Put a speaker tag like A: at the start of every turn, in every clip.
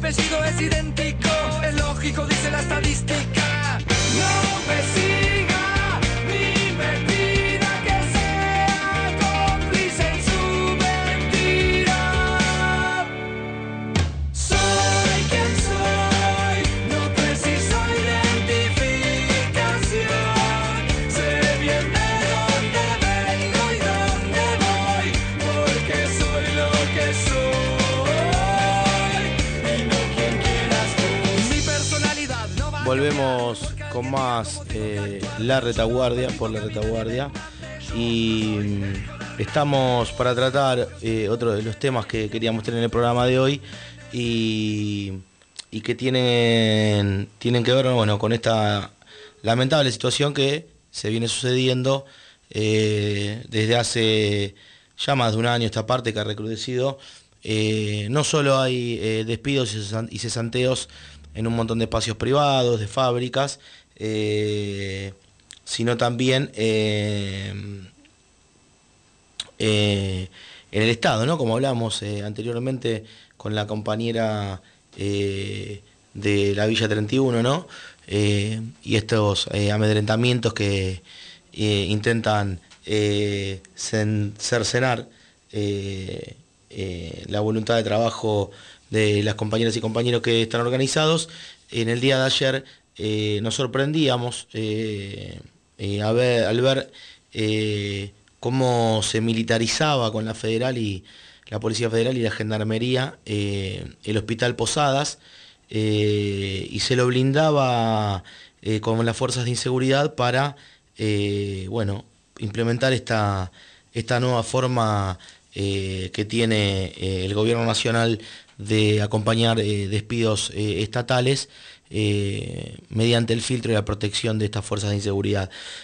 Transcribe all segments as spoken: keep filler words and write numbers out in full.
A: apellido es idéntico, es lógico, dice la estadística. No me siga ni me pida que sea cómplice en su mentira. Soy quien soy, no preciso identificación. Sé bien de dónde vengo y dónde voy, porque soy lo que soy y no quien quieras tú. Mi personalidad no va.
B: Volvemos con más eh, La Retaguardia, por La Retaguardia. Y mm, estamos para tratar eh, otro de los temas que queríamos tener en el programa de hoy y, y que tienen, tienen que ver, bueno, con esta lamentable situación que se viene sucediendo eh, desde hace ya más de un año esta parte, que ha recrudecido. Eh, no solo hay eh, despidos y cesan- y cesanteos en un montón de espacios privados, de fábricas, eh, sino también eh, eh, en el Estado, ¿no? Como hablamos eh, anteriormente con la compañera eh, de la Villa treinta y uno, ¿no? Eh, y estos eh, amedrentamientos que eh, intentan eh, cen- cercenar eh, eh, la voluntad de trabajo de las compañeras y compañeros que están organizados. En el día de ayer eh, nos sorprendíamos eh, eh, a ver, al ver eh, cómo se militarizaba con la Federal y la Policía Federal y la Gendarmería eh, el Hospital Posadas, eh, y se lo blindaba eh, con las fuerzas de inseguridad para eh, bueno, implementar esta, esta nueva forma eh, que tiene eh, el gobierno nacional de acompañar eh, despidos eh, estatales eh, mediante el filtro y la protección de estas fuerzas de inseguridad.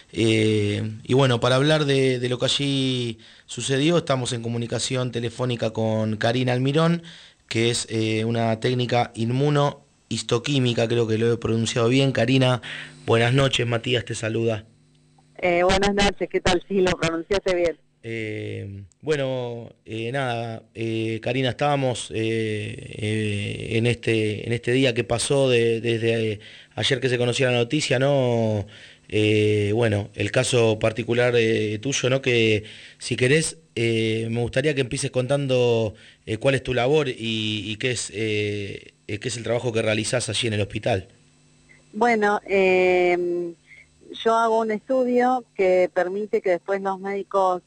B: Eh, y bueno, para hablar de, de lo que allí sucedió, estamos en comunicación telefónica con Karina Almirón, que es eh, una técnica inmunohistoquímica, creo que lo he pronunciado bien. Karina, buenas noches, Matías te saluda.
C: Eh, buenas noches, ¿qué tal? Sí, lo pronunciaste bien.
B: Eh, bueno, eh, nada, eh, Karina, estábamos eh, eh, en este en este día que pasó de, desde eh, ayer que se conocía la noticia, ¿no? Eh, bueno, el caso particular eh, tuyo, ¿no? Que si querés, eh, me gustaría que empieces contando eh, cuál es tu labor y, y qué es eh, eh, qué es el trabajo que realizás allí en el hospital.
C: Bueno, eh, yo hago un estudio que permite que después los médicos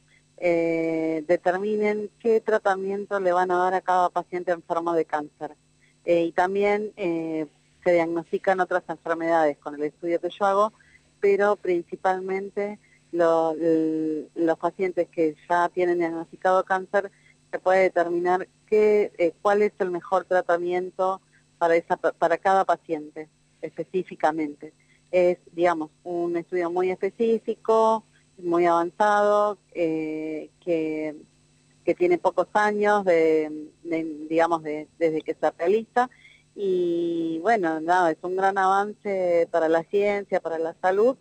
C: eh, determinen qué tratamiento le van a dar a cada paciente enfermo de cáncer. Eh, y también eh, se diagnostican otras enfermedades con el estudio que yo hago, pero principalmente lo, el, los pacientes que ya tienen diagnosticado cáncer, se puede determinar qué, eh, cuál es el mejor tratamiento para, esa, para cada paciente específicamente. Es, digamos, un estudio muy específico, muy avanzado, eh, que, que tiene pocos años, de, de, digamos, de, desde que se realiza, y bueno, nada, es un gran avance para la ciencia, para la salud,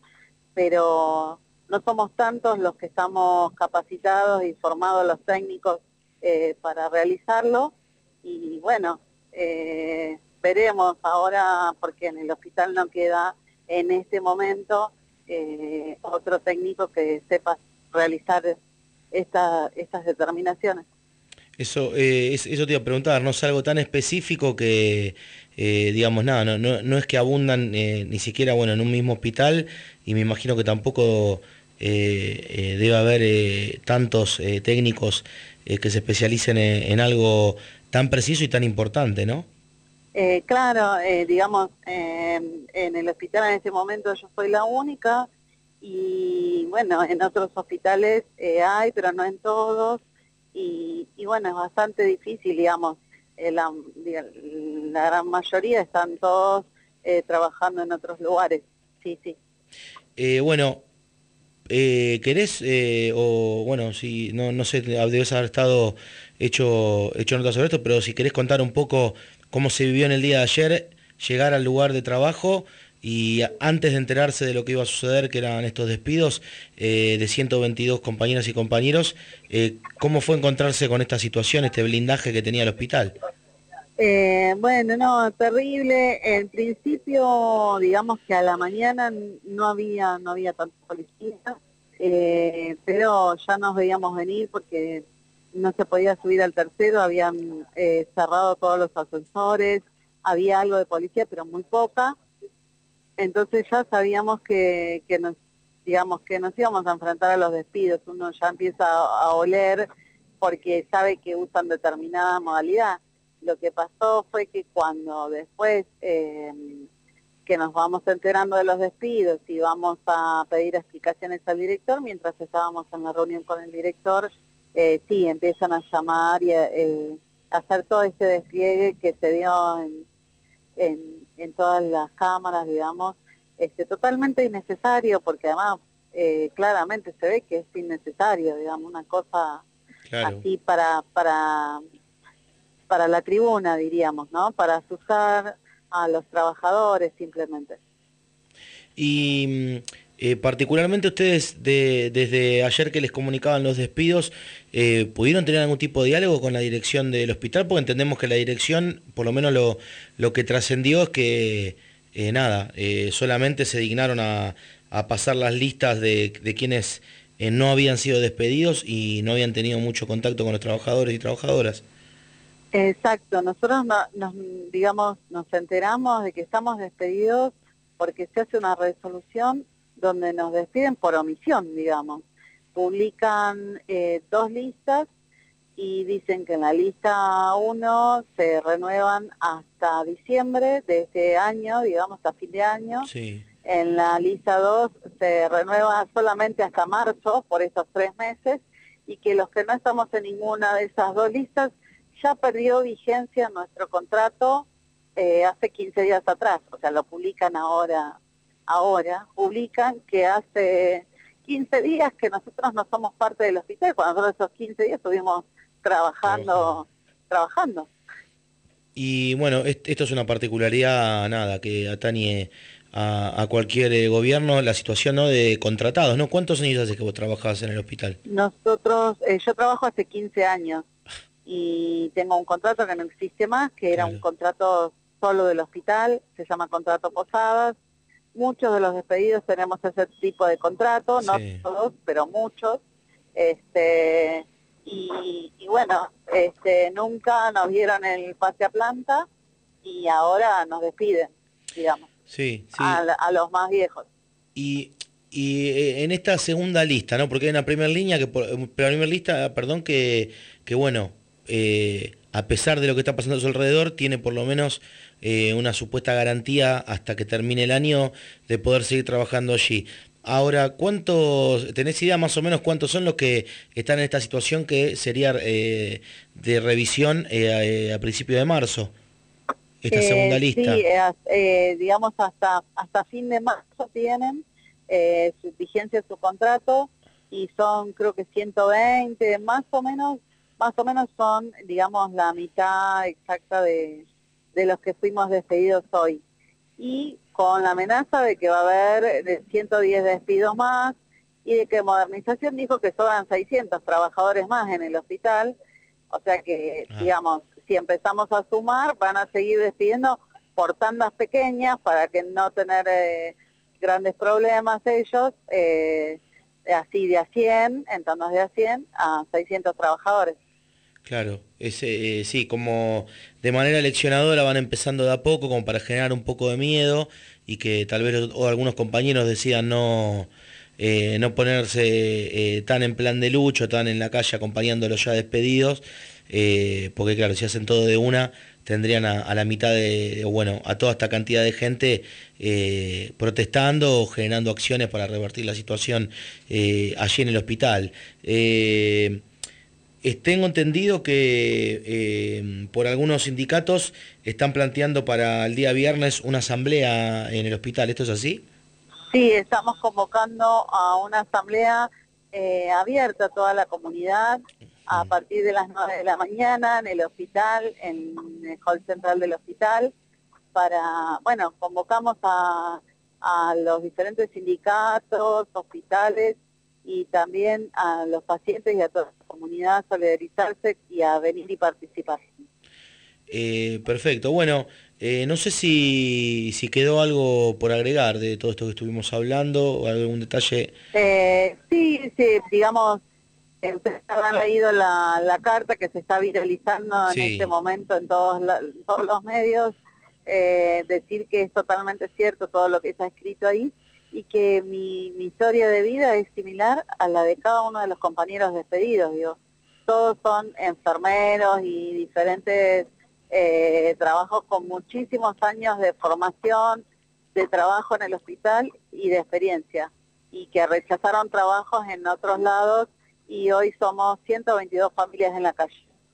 C: pero no somos tantos los que estamos capacitados y formados los técnicos eh, para realizarlo, y bueno, eh, veremos ahora, porque en el hospital no queda en este momento eh, otro técnico que sepa realizar esta, estas determinaciones.
B: Eso, eh, es- eso te iba a preguntar, no es algo tan específico que, eh, digamos, nada, no, no, no es que abundan eh, ni siquiera, bueno, en un mismo hospital, y me imagino que tampoco eh, eh, debe haber eh, tantos eh, técnicos eh, que se especialicen en, en algo tan preciso y tan importante, ¿no?
C: Eh, claro, eh, digamos, eh, en el hospital en este momento yo soy la única, y bueno, en otros hospitales eh, hay, pero no en todos, y, y bueno, es bastante difícil, digamos, eh, la, la gran mayoría están todos eh, trabajando en otros lugares, sí, sí.
B: Eh, bueno, eh, ¿querés, eh, o bueno, si no, no sé, debes haber estado hecho, hecho nota sobre esto, pero si querés contar un poco cómo se vivió en el día de ayer, llegar al lugar de trabajo y antes de enterarse de lo que iba a suceder, que eran estos despidos eh, de ciento veintidós compañeras y compañeros, eh, ¿cómo fue encontrarse con esta situación, este blindaje que tenía el hospital?
C: Eh, bueno, no, terrible. En principio, digamos que a la mañana no había, no había tanta policía, eh, pero ya nos veíamos venir porque no se podía subir al tercero, habían eh, cerrado todos los ascensores, había algo de policía, pero muy poca. Entonces ya sabíamos que, que nos, digamos, que nos íbamos a enfrentar a los despidos. Uno ya empieza a, a oler porque sabe que usan determinada modalidad. Lo que pasó fue que cuando después eh, que nos vamos enterando de los despidos y vamos a pedir explicaciones al director, mientras estábamos en la reunión con el director, eh, sí, empiezan a llamar y a, eh, a hacer todo este despliegue que se dio en, en, en todas las cámaras, digamos, este, totalmente innecesario, porque además eh, claramente se ve que es innecesario, digamos, una cosa
B: Claro.
C: así para... para para la tribuna, diríamos, ¿no? Para asustar a los trabajadores simplemente.
B: Y eh, particularmente ustedes, de, desde ayer que les comunicaban los despidos, eh, ¿pudieron tener algún tipo de diálogo con la dirección del hospital? Porque entendemos que la dirección, por lo menos lo, lo que trascendió es que, eh, nada, eh, solamente se dignaron a, a pasar las listas de, de quienes eh, no habían sido despedidos y no habían tenido mucho contacto con los trabajadores y trabajadoras.
C: Exacto, nosotros no, nos, digamos, nos enteramos de que estamos despedidos porque se hace una resolución donde nos despiden por omisión, digamos. Publican eh, dos listas y dicen que en la lista uno se renuevan hasta diciembre de este año, digamos, hasta fin de año.
B: Sí.
C: En la lista dos se renueva solamente hasta marzo, por esos tres meses, y que los que no estamos en ninguna de esas dos listas ya perdió vigencia nuestro contrato eh, hace quince días atrás, o sea, lo publican ahora, ahora, publican que hace quince días que nosotros no somos parte del hospital, cuando nosotros esos quince días estuvimos trabajando, trabajando.
B: Y bueno, esto es una particularidad, nada, que atañe a, a cualquier eh, gobierno, la situación, ¿no?, de contratados, ¿no? ¿Cuántos años hace que vos trabajás en el hospital?
C: Nosotros, eh, yo trabajo hace quince años. Y tengo un contrato que no existe más, que era
B: Claro.
C: un contrato solo del hospital, se llama contrato Posadas. Muchos de los despedidos tenemos ese tipo de contrato, no
B: Sí.
C: todos, pero muchos. Este, y, y bueno, este, nunca nos dieron el pase a planta y ahora nos despiden, digamos,
B: Sí, sí.
C: a, a los más viejos.
B: Y, y eh, en esta segunda lista, ¿no? Porque hay una primera línea, que por, la primera lista, perdón, que, que bueno, eh, a pesar de lo que está pasando a su alrededor, tiene por lo menos eh, una supuesta garantía hasta que termine el año de poder seguir trabajando allí. Ahora, ¿cuántos, tenés idea más o menos cuántos son los que están en esta situación que sería eh, de revisión eh, a, a principios de marzo? Esta segunda
C: Eh,
B: lista.
C: sí, eh, eh, digamos hasta hasta fin de marzo tienen eh, su vigencia su contrato y son creo que ciento veinte, más o menos, más o menos son, digamos, la mitad exacta de, de los que fuimos despedidos hoy. Y con la amenaza de que va a haber de ciento diez despidos más y de que Modernización dijo que sobran seiscientos trabajadores más en el hospital, o sea que,
B: Ah.
C: digamos, si empezamos a sumar, van a seguir despidiendo por tandas pequeñas para que no tener eh, grandes problemas ellos, eh, así de a cien, en tandas de a cien, a seiscientos trabajadores.
B: Claro, es, eh, sí, como de manera leccionadora van empezando de a poco, como para generar un poco de miedo y que tal vez o algunos compañeros decidan no, eh, no ponerse eh, tan en plan de lucho, tan en la calle acompañando a los ya despedidos, eh, porque claro, si hacen todo de una, tendrían a, a la mitad de, bueno, a toda esta cantidad de gente eh, protestando o generando acciones para revertir la situación eh, allí en el hospital. Eh, Tengo entendido que eh, por algunos sindicatos están planteando para el día viernes una asamblea en el hospital. ¿Esto es así?
C: Sí, estamos convocando a una asamblea eh, abierta a toda la comunidad a partir de las nueve de la mañana en el hospital, en el hall central del hospital, para, bueno, convocamos a, a los diferentes sindicatos, hospitales y también a los pacientes y a toda la comunidad a solidarizarse y a venir y participar.
B: Eh, perfecto. Bueno, eh, no sé si, si quedó algo por agregar de todo esto que estuvimos hablando, o algún detalle.
C: Eh, sí, sí, digamos, eh, ustedes habrán leído la, la carta que se está viralizando en
B: Sí.
C: este momento en todos, la- todos los medios, eh, decir que es totalmente cierto todo lo que está escrito ahí y que mi, mi historia de vida es similar a la de cada uno de los compañeros despedidos, digo. Todos son enfermeros y diferentes eh, trabajos con muchísimos años de formación, de trabajo en el hospital y de experiencia, y que rechazaron trabajos en otros lados y hoy somos ciento veintidós familias en la calle.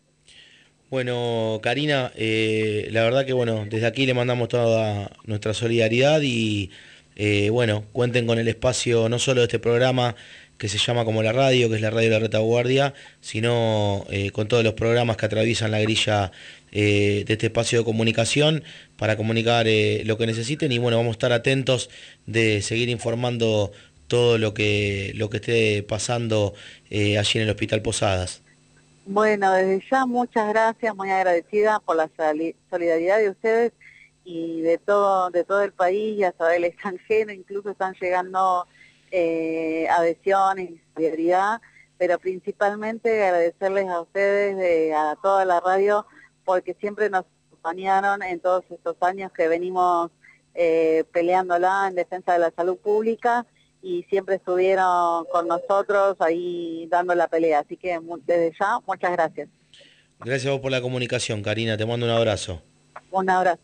B: Bueno, Karina, eh, la verdad que bueno, desde aquí le mandamos toda nuestra solidaridad y eh, bueno, cuenten con el espacio no solo de este programa que se llama como la radio, que es la radio de la Retaguardia, sino eh, con todos los programas que atraviesan la grilla eh, de este espacio de comunicación para comunicar eh, lo que necesiten y bueno, vamos a estar atentos de seguir informando todo lo que, lo que esté pasando eh, allí en el Hospital Posadas.
C: Bueno, desde ya muchas gracias, muy agradecida por la soli- solidaridad de ustedes y de todo de todo el país y hasta del extranjero, incluso están llegando eh, adhesiones y solidaridad, pero principalmente agradecerles a ustedes, de, a toda la radio, porque siempre nos acompañaron en todos estos años que venimos eh, peleándola en defensa de la salud pública y siempre estuvieron con nosotros ahí dando la pelea. Así que mu- desde ya, muchas gracias.
B: Gracias a vos por la comunicación, Karina, te mando un abrazo.
C: Un abrazo.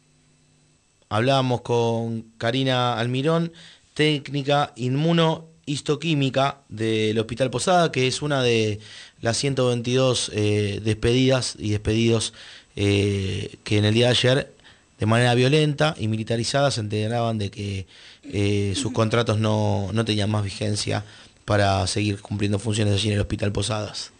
B: Hablábamos con Karina Almirón, técnica inmunohistoquímica del Hospital Posada, que es una de las ciento veintidós eh, despedidas y despedidos eh, que en el día de ayer, de manera violenta y militarizada, se enteraban de que eh, sus contratos no, no tenían más vigencia para seguir cumpliendo funciones allí en el Hospital Posadas.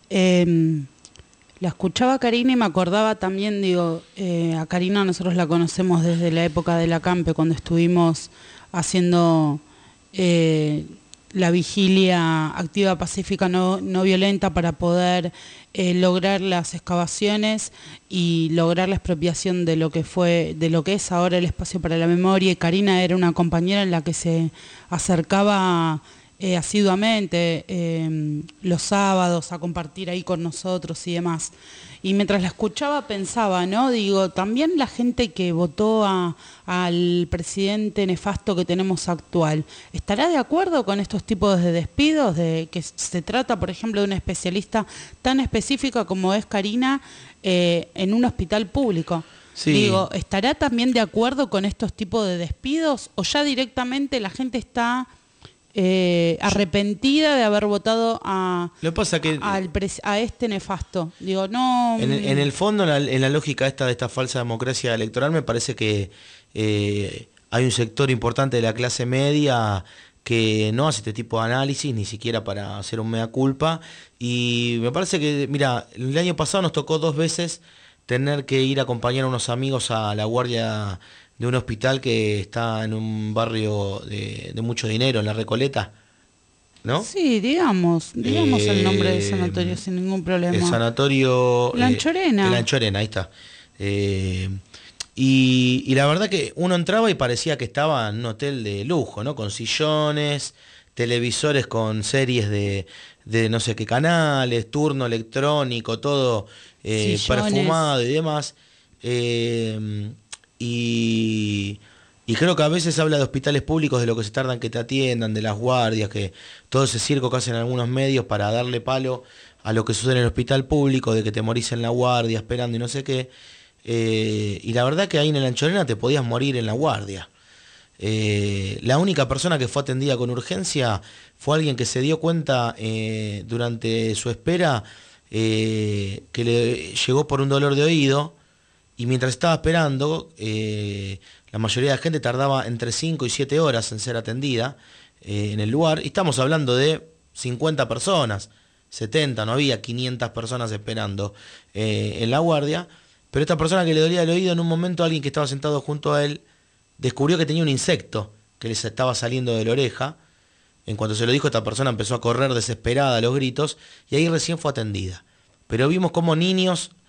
D: Eh, la escuchaba Karina y me acordaba también, digo, eh, a Karina nosotros la conocemos desde la época de la Campe, cuando estuvimos haciendo eh, la vigilia activa, pacífica, no, no violenta para poder eh, lograr las excavaciones y lograr la expropiación de lo que fue, de lo que es ahora el espacio para la memoria. Y Karina era una compañera en la que se acercaba Eh, asiduamente eh, los sábados a compartir ahí con nosotros y demás. Y mientras la escuchaba pensaba, ¿no? Digo, también la gente que votó a, al presidente nefasto que tenemos actual, ¿estará de acuerdo con estos tipos de despidos? De que se trata, por ejemplo, de una especialista tan específica como es Karina eh, en un hospital público.
B: Sí.
D: Digo, ¿estará también de acuerdo con estos tipos de despidos? ¿O ya directamente la gente está Eh, arrepentida de haber votado a,
B: Lo que pasa que
D: a, al pres- a este nefasto? Digo, no...
B: En, en el fondo, en la, en la lógica esta de esta falsa democracia electoral, me parece que eh, hay un sector importante de la clase media que no hace este tipo de análisis, ni siquiera para hacer un mea culpa. Y me parece que, mira, el año pasado nos tocó dos veces tener que ir a acompañar a unos amigos a la guardia de un hospital que está en un barrio de, de mucho dinero, en La Recoleta, ¿no?
D: Sí, digamos, digamos
B: Eh,
D: el nombre del sanatorio sin ningún problema.
B: El sanatorio...
D: La
B: eh,
D: Anchorena.
B: de La Anchorena, ahí está. Eh, y, y la verdad que uno entraba y parecía que estaba en un hotel de lujo, ¿no? Con sillones, televisores con series de, de no sé qué canales, turno electrónico, todo eh,
D: Sillones.
B: perfumado y demás. Eh, y, y creo que a veces habla de hospitales públicos, de lo que se tardan que te atiendan, de las guardias, que todo ese circo que hacen algunos medios para darle palo a lo que sucede en el hospital público, de que te morís en la guardia esperando y no sé qué. Eh, y la verdad que ahí en el Anchorena te podías morir en la guardia. Eh, la única persona que fue atendida con urgencia fue alguien que se dio cuenta eh, durante su espera eh, que le llegó por un dolor de oído. Y mientras estaba esperando, eh, la mayoría de la gente tardaba entre cinco y siete horas en ser atendida eh, en el lugar. Y estamos hablando de cincuenta personas, setenta, no había quinientas personas esperando eh, en la guardia. Pero esta persona que le dolía el oído, en un momento alguien que estaba sentado junto a él descubrió que tenía un insecto que les estaba saliendo de la oreja. En cuanto se lo dijo, esta persona empezó a correr desesperada a los gritos y ahí recién fue atendida. Pero vimos cómo niños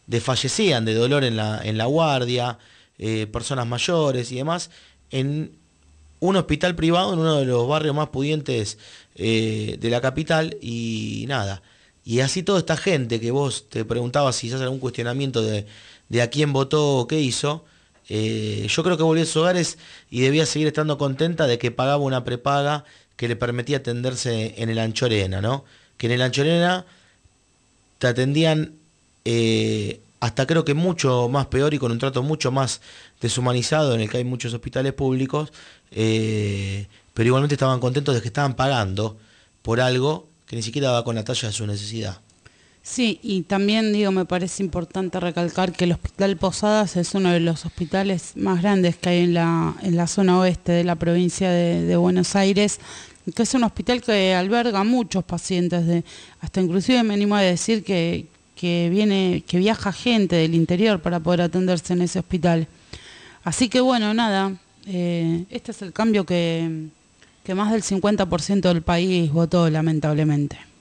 B: desfallecían de dolor en la, en la guardia, eh, personas mayores y demás, en un hospital privado en uno de los barrios más pudientes eh, de la capital, y nada. Y así toda esta gente que vos te preguntabas si haces algún cuestionamiento de, de a quién votó o qué hizo, eh, yo creo que volvió a sus hogares y debía seguir estando contenta de que pagaba una prepaga que le permitía atenderse en el Anchorena, ¿no? Que en el Anchorena te atendían eh, hasta creo que mucho más peor y con un trato mucho más deshumanizado, en el que hay muchos hospitales públicos, eh, pero igualmente estaban contentos de que estaban pagando por algo que ni siquiera va con la talla de su necesidad.
D: Sí, y también digo, me parece importante recalcar que el Hospital Posadas es uno de los hospitales más grandes que hay en la, en la zona oeste de la provincia de, de Buenos Aires, que es un hospital que alberga muchos pacientes, de, hasta inclusive me animo a decir que, que viene, que viaja gente del interior para poder atenderse en ese hospital. Así que bueno, nada, eh, este es el cambio que, que más del cincuenta por ciento del país votó, lamentablemente.